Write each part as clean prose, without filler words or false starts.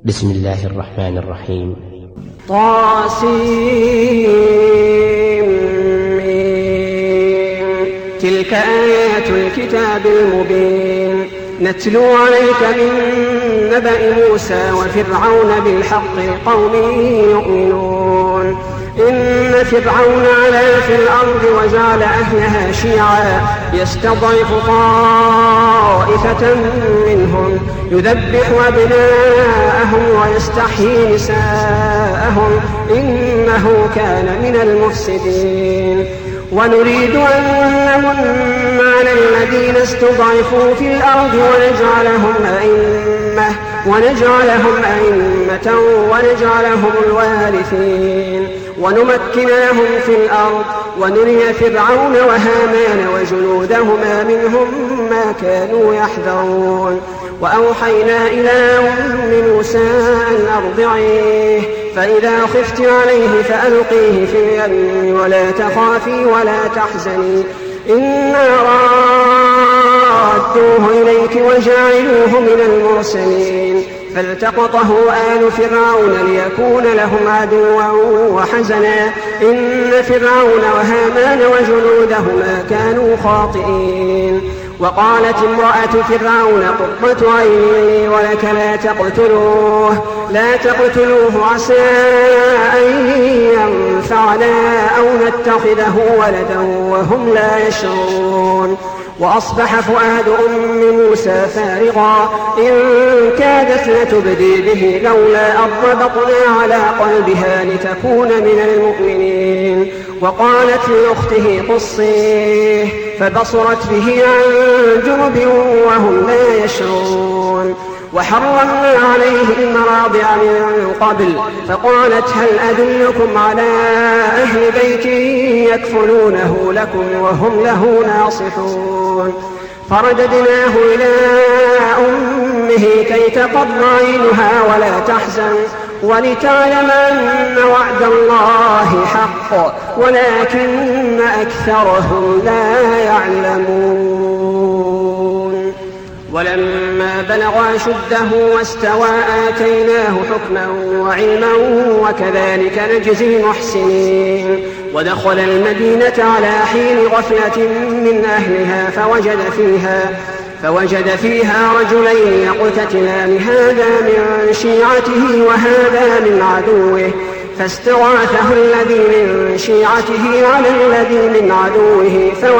بسم الله الرحمن الرحيم. طاسيم. تلك آيات الكتاب المبين نتلو عليك من نبأ موسى وفرعون بالحق لقوم يؤمنون. إن فرعون علا في الأرض وجعل أهلها شيعا يستضعف طائفة منهم يذبح أبناءهم ويستحيي نساءهم إنه كان من المفسدين. ونريد أن نمن على الذين استضعفوا في الأرض ونجعلهم أئمة ونجعلهم الوارثين ونمكن لهم في الأرض ونري فرعون وهامان وجنودهما منهم ما كانوا يحذرون. وأوحينا إلى أم موسى أن أرضعيه فإذا خفت عليه فألقيه في اليم ولا تخافي ولا تحزني إنا رادوه إليك وجاعلوه من المرسلين. فالتقطه آل فرعون ليكون لهم عدوا وحزنا إن فرعون وهامان وجنودهما كانوا خاطئين. وقالت امرأة فرعون قرة عين ولك لا تقتلوه عسى أن ينفعنا أو نتخذه ولدا وهم لا يشعرون. وأصبح فؤاد أم موسى فارغا إن كادت لتبدي به لولا أن ربطنا على قلبها لتكون من المؤمنين. وقالت لأخته قصيه فبصرت به عن جنب وهم لا يشعرون. وحرمنا عليه المراضع من قبل فقالت هل أدلكم على أهل بيت يكفلونه لكم وهم له ناصحون. فرددناه إلى أمه كي تقر عينها ولا تحزن ولتعلم أن وعد الله حق ولكن أكثرهم لا يعلمون. ولما بلغ أشده واستوى آتيناه حكما وعلما وكذلك نجزي المحسنين. ودخل المدينة على حين غفلة من أهلها فوجد فيها رجلين يقتتلان هذا من شيعته وهذا من عدوه فاستغاثه الذي من شيعته على الذي من عدوه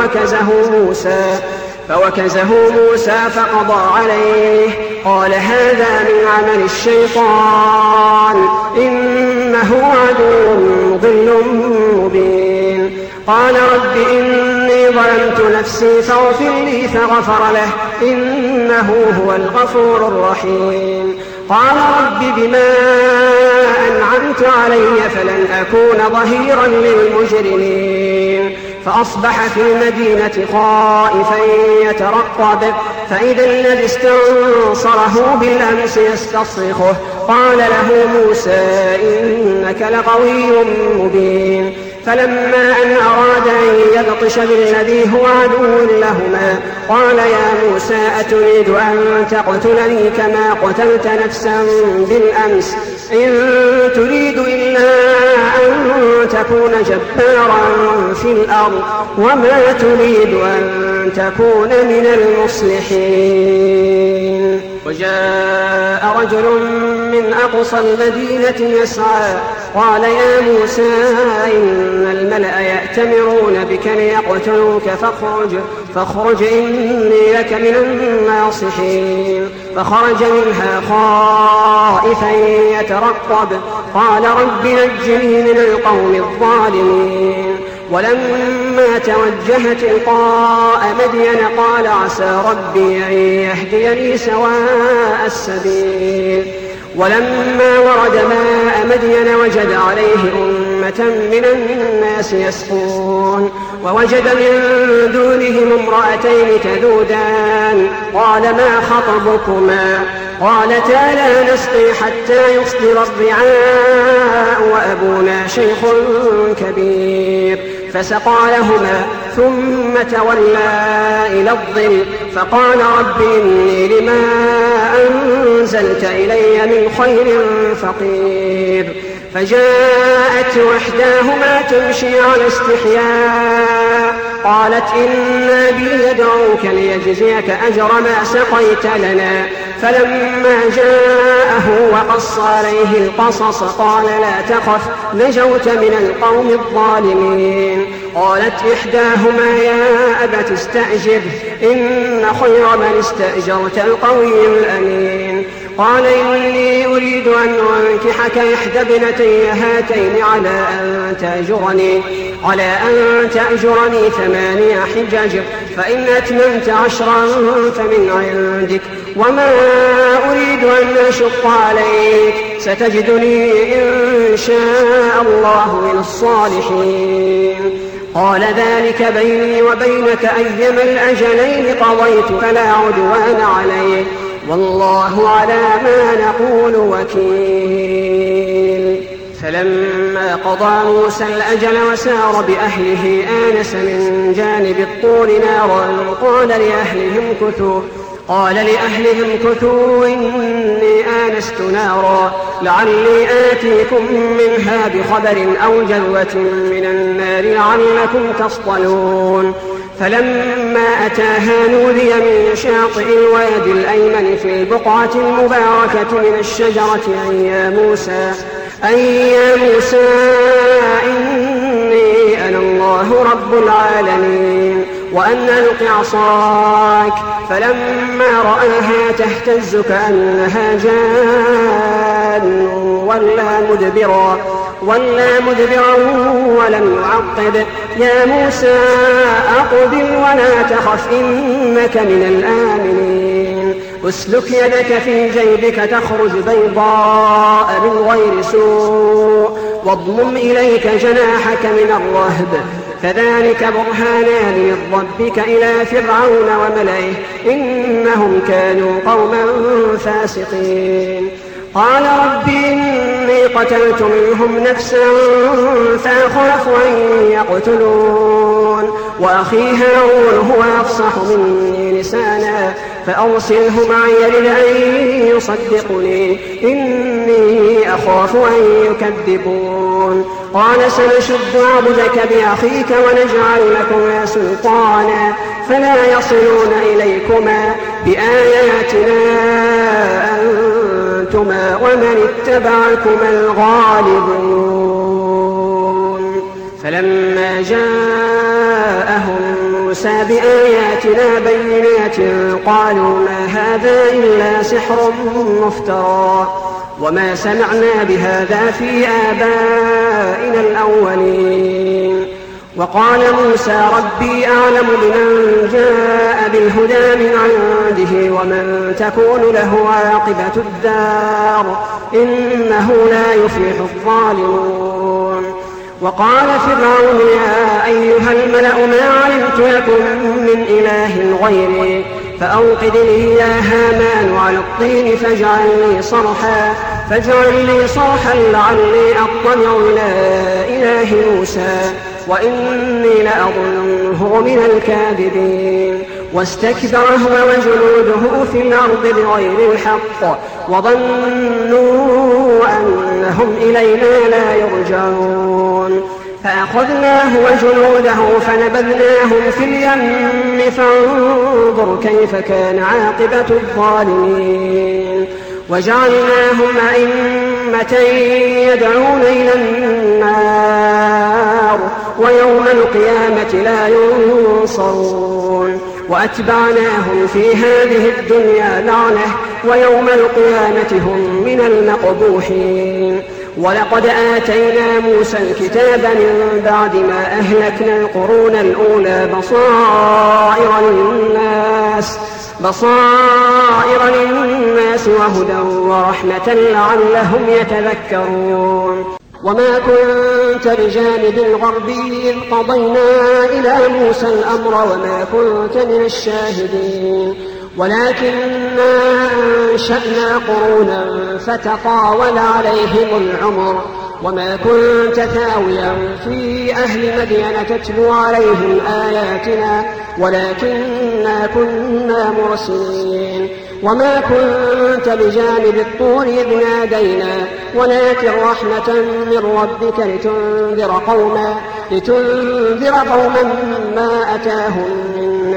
فوكزه موسى فقضى عليه قال هذا من عمل الشيطان إنه عدو مضل مبين. قال رب إني ظلمت نفسي فاغفر لي فغفر له إنه هو الغفور الرحيم. قال رب بما أنعمت علي فلن أكون ظهيرا للمجرمين. فأصبح في المدينة خائفا يترقب فإذا الذي استنصره بالأمس يستصرخه قال له موسى إنك لغوي مبين. فلما أن أراد أن يبطش بالذي هو عدو لهما قال يا موسى أتريد أن تقتلني كما قتلت نفسا بالأمس إن تريد إلا أن تكون جبارا في الأرض وما تريد أن تكون من المصلحين. وجاء رجل من أقصى المدينة يسعى قال يا موسى إن الملأ يأتمرون بك ليقتلوك فاخرج إني لك من الناصحين. فخرج منها خائفا يترقب قال رب نجني من القوم الظالمين. ولما توجه تلقاء مدين قال عسى ربي أن يهديني سواء السبيل. ولما ورد ماء مدين وجد عليه أمة من الناس يسقون ووجد من دونهم امرأتين تذودان قال ما خطبكما قالتا لا نسقي حتى يصدر الرعاء وأبونا شيخ كبير فسقى لهما ثم تولى إلى الظل فقال رب إني لما أنزلت إلي من خير فقير. فجاءت إحداهما تمشي على استحياء قالت إن أبي يدعوك ليجزيك أجر ما سقيت لنا. فلما جاءه وقص عليه القصص قال لا تخف نجوت من القوم الظالمين. قالت إحداهما يا أبت استأجره إن خير من استأجرت القوي الأمين. قال إني أريد أن أنكحك إحدى ابنتي هاتين على أن تأجرني 8 حجج فإن أتممت 10 فمن عندك وما أريد أن أشق عليك ستجدني إن شاء الله من الصالحين. قال ذلك بيني وبينك أيما الأجلين قضيت فلا عدوان عليه والله على ما نقول وكيل. فلما قضى موسى الأجل وسار بأهله آنس من جانب الطور نارا قال لأهلهم كثوا إني آنست نارا لعلي آتيكم منها بخبر أو جذوة من النار لعلكم تصطلون. فلما أتاها نودي من شاطئ الوادي الأيمن في البقعة المباركة من الشجرة أن يا موسى إني أنا الله رب العالمين وأن ألق عصاك. فلما رآها تهتز كأنها جان ولا مدبرا ولم يعقب. يا موسى أقبل ولا تخف إنك من الآمنين. اسلك يدك في جيبك تخرج بيضاء من غير سوء واضمم إليك جناحك من الرهب فذلك برهانان من ربك إلى فرعون وملئه إنهم كانوا قوما فاسقين. قال رب إني قتلت منهم نفسا فأخاف أن يقتلون وأخي هارون هو أفصح مني لسانا فأرسله معي لأن يصدقني إني أخاف أن يكذبون. قال سنشد عضدك بأخيك ونجعل لكما سلطانا فلا يصلون إليكما بآياتنا أنتما ومن اتبعكما الغالبون. فلما جاءهم موسى بآياتنا بينات قالوا ما هذا إلا سحر مفترى وما سمعنا بهذا في آبائنا الأولين. وقال موسى ربي أعلم بمن جاء بالهدى من عنده ومن تكون له عاقبة الدار إنه لا يفلح الظالمون. وقال فرعون يا أيها الملأ ما علمت لكم من إله غيري فأوقد لي يا هامان على الطين فاجعل لي صرحا لعلي أطلع إلى إله موسى وإني لأظنه من الكاذبين. واستكبر هو وجنوده في الأرض بغير الحق وظنوا أنهم إلينا لا يرجعون. فأخذناه وجنوده فنبذناهم في اليم فانظر كيف كان عاقبة الظالمين. وجعلناهم أئمة يدعون إلى النار ويوم القيامة لا ينصرون. وأتبعناهم في هذه الدنيا لعنة ويوم القيامة هم من المقبوحين. ولقد آتينا موسى الكتاب من بعد ما أهلكنا القرون الأولى بصائر للناس وهدى ورحمة لعلهم يتذكرون. وما كنت بجانب الغربي إذ قضينا إلى موسى الأمر وما كنت من الشاهدين. ولكننا أنشأنا قرونا فتطاول عليهم العمر وما كنت ثاويا في أهل مدين تتلو عليهم آياتنا ولكننا كنا مرسلين وما كنت بجانب الطور إذ نادينا ولكن رحمة من ربك لتنذر قوما ما أتاهم من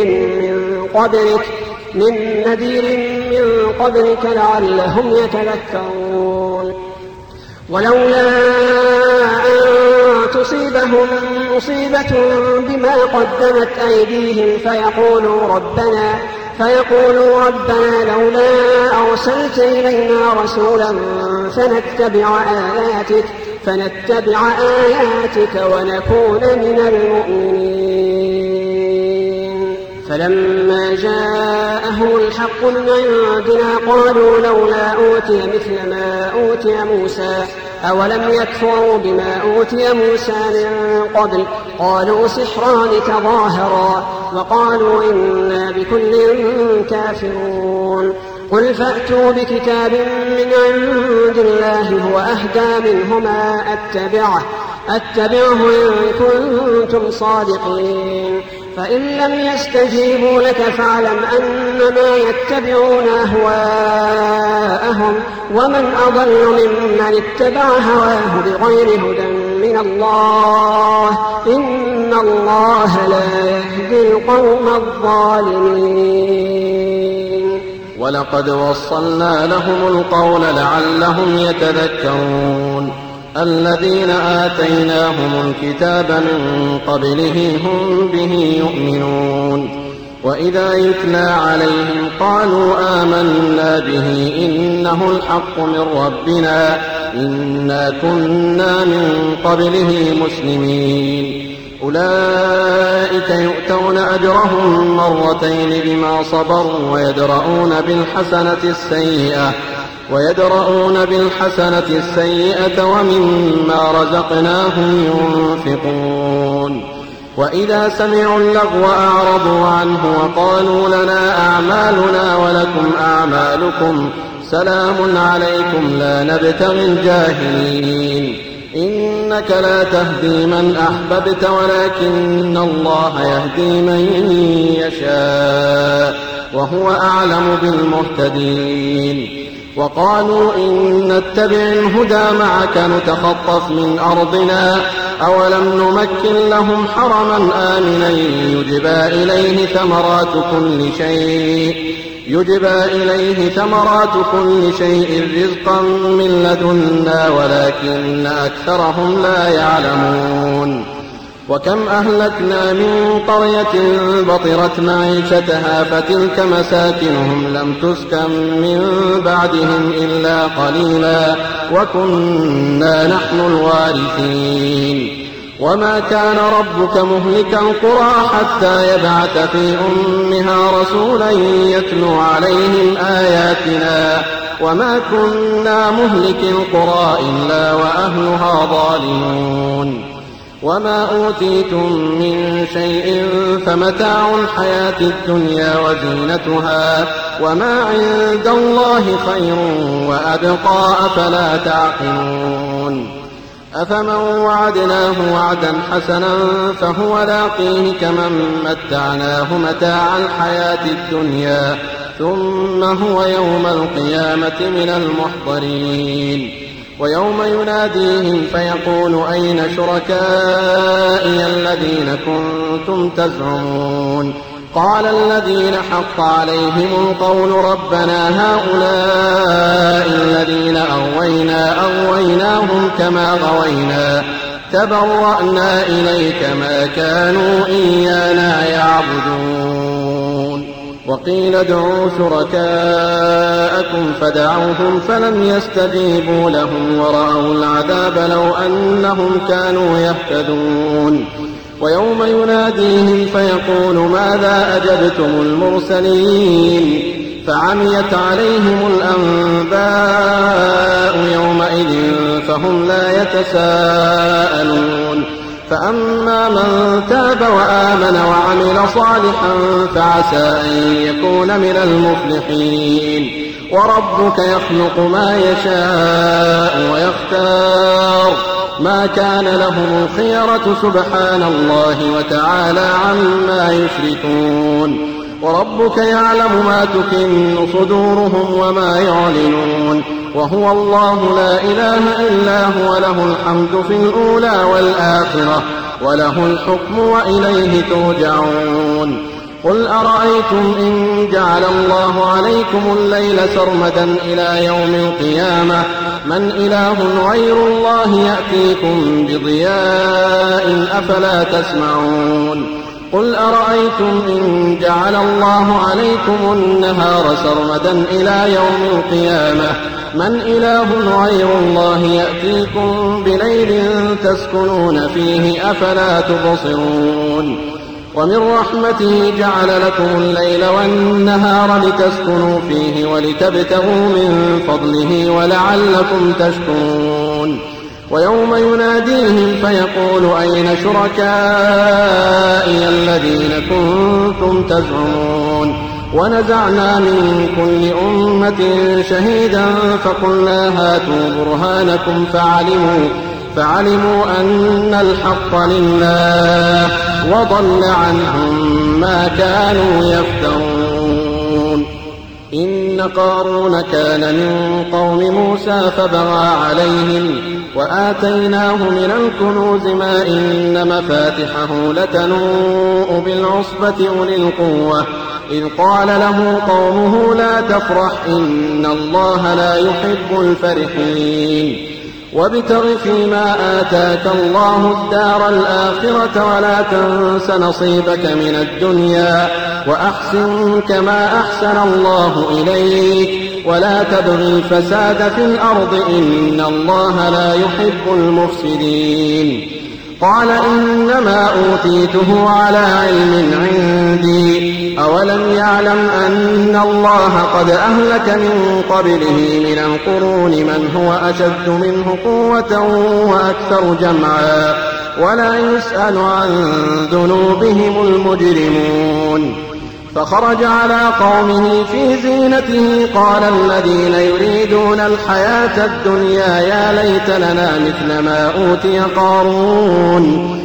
نذير من قبلك لعلهم يتذكرون ولولا أن تصيبهم مصيبة بما قدمت أيديهم فيقولوا ربنا لولا أرسلت إلينا رسولا فنتبع آياتك ونكون من المؤمنين فلما جاءهم الحق من عندنا قالوا لولا أوتي مثل ما أوتي موسى أولم يكفروا بما أوتي موسى من قبل قالوا سحران تظاهرا وقالوا إنا بكل كافرون قل فأتوا بكتاب من عند الله هو أهدى منهما أتبعه إن كنتم صادقين فإن لم يستجيبوا لك فاعلم أنما يتبعون أهواءهم ومن أضل ممن اتبع هواه بغير هدى من الله إن الله لا يهدي القوم الظالمين ولقد وصلنا لهم القول لعلهم يتذكرون الذين آتيناهم الكتاب من قبله هم به يؤمنون وإذا يتلى عليهم قالوا آمنا به إنه الحق من ربنا إنا كنا من قبله مسلمين أولئك يؤتون أجرهم مرتين بما صبروا ويدرؤون بالحسنة السيئة ومما رزقناهم ينفقون وإذا سمعوا اللغو أعرضوا عنه وقالوا لنا أعمالنا ولكم أعمالكم سلام عليكم لا نبتغي الجاهلين إنك لا تهدي من أحببت ولكن الله يهدي من يشاء وهو أعلم بالمهتدين وقالوا إن نتبع الهدى معك نتخطف من أرضنا أولم نمكن لهم حرما آمنا يجبى إليه ثمرات كل شيء رزقا من لدنا ولكن أكثرهم لا يعلمون وكم أهلكنا من قرية بطرت معيشتها فتلك مساكنهم لم تسكن من بعدهم إلا قليلا وكنا نحن الوارثين وما كان ربك مهلك القرى حتى يبعث في أمها رسولا يتلو عليهم آياتنا وما كنا مهلك القرى إلا وأهلها ظالمون وما أوتيتم من شيء فمتاع الحياة الدنيا وزينتها وما عند الله خير وأبقى أفلا تعقلون أفمن وعدناه وعدا حسنا فهو لاقيه كمن متعناه متاع الحياة الدنيا ثم هو يوم القيامة من المحضرين ويوم يناديهم فيقول أين شركائي الذين كنتم تزعمون قال الذين حق عليهم القول ربنا هؤلاء الذين أغويناهم كما غوينا تبرأنا إليك ما كانوا إيانا يعبدون وقيل ادعوا شركاءكم فدعوهم فلم يستجيبوا لهم ورأوا العذاب لو أنهم كانوا يهتدون ويوم يناديهم فيقول ماذا أجبتم المرسلين فعميت عليهم الأنباء يومئذ فهم لا يتساءلون فأما من تاب وآمن وعمل صالحا فعسى أن يكون من المفلحين. وربك يخلق ما يشاء ويختار ما كان لهم الخيرة سبحان الله وتعالى عما يشركون. وربك يعلم ما تكن صدورهم وما يعلنون وهو الله لا إله إلا هو له الحمد في الأولى والآخرة وله الحكم وإليه ترجعون. قل أرأيتم إن جعل الله عليكم الليل سرمدا إلى يوم القيامة من إله غير الله يأتيكم بضياء أفلا تسمعون. قل أرأيتم إن جعل الله عليكم النهار سرمدا إلى يوم القيامة من إله غير الله يأتيكم بليل تسكنون فيه أفلا تبصرون. ومن رحمته جعل لكم الليل والنهار لتسكنوا فيه ولتبتغوا من فضله ولعلكم تشكرون. ويوم يناديهم فيقول أين شركائي الذين كنتم تزعمون. ونزعنا من كل أمة شهيدا فقلنا هاتوا برهانكم فعلموا أن الحق لله وضل عنهم ما كانوا يفترون. إن قارون كان من قوم موسى فبغى عليهم وآتيناه من الكنوز ما إن مفاتحه لتنوء بالعصبة أولي القوة إذ قال له قومه لا تفرح إن الله لا يحب الفرحين. وابتغ فيما آتاك الله الدار الآخرة ولا تنس نصيبك من الدنيا وأحسن كما أحسن الله إليك ولا تبغ الفساد في الأرض إن الله لا يحب المفسدين. قال إنما أوتيته على علم عندي أولم يعلم أن الله قد أهلك من قبله من القرون من هو أشد منه قوة وأكثر جمعا ولا يسأل عن ذنوبهم المجرمون. فخرج على قومه في زينته قال الذين يريدون الحياة الدنيا يا ليت لنا مثل ما أوتي قارون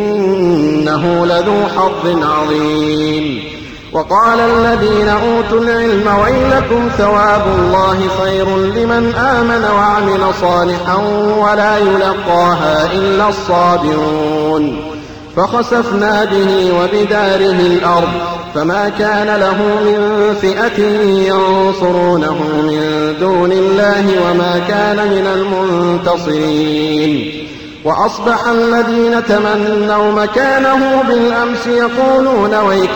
إنه لذو حظ عظيم. وقال الذين أوتوا العلم ويلكم ثواب الله خير لمن آمن وعمل صالحا ولا يلقاها إلا الصابرون. فخسفنا به وبداره الأرض فما كان له من فئة ينصرونه من دون الله وما كان من المنتصرين. وأصبح الذين تمنوا مكانه بالأمس يقولون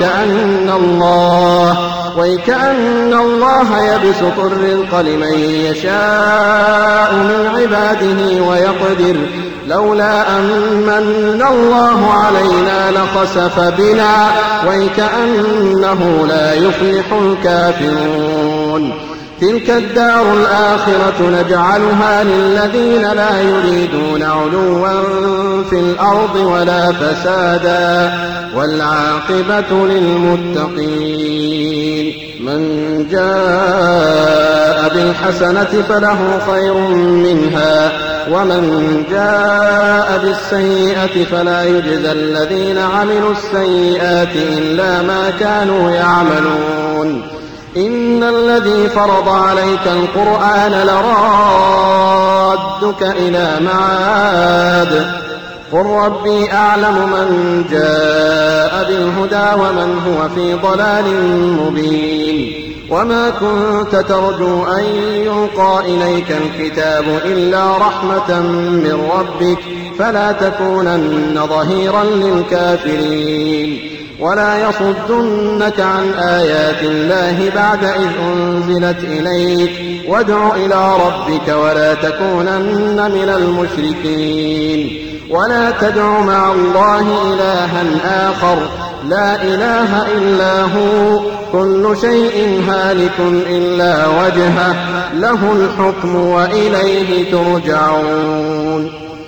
ويكأن الله يبسط الرزق لمن يشاء من عباده ويقدر لولا أمن الله علينا لخسف بنا ويكأنه لا يفلح الكافرون. تلك الدار الآخرة نجعلها للذين لا يريدون علوا في الأرض ولا فسادا والعاقبة للمتقين. من جاء بالحسنة فله خير منها ومن جاء بالسيئة فلا يجزى الذين عملوا السيئات إلا ما كانوا يعملون. إن الذي فرض عليك القرآن لرادك إلى معاد قل ربي أعلم من جاء بالهدى ومن هو في ضلال مبين. وما كنت ترجو أن يلقى إليك الكتاب إلا رحمة من ربك فلا تكونن ظهيرا للكافرين. ولا يصدنك عن آيات الله بعد إذ أنزلت إليك وادع إلى ربك ولا تكونن من المشركين. ولا تدع مع الله إلها آخر لا إله إلا هو كل شيء هالك إلا وجهه له الحكم وإليه ترجعون.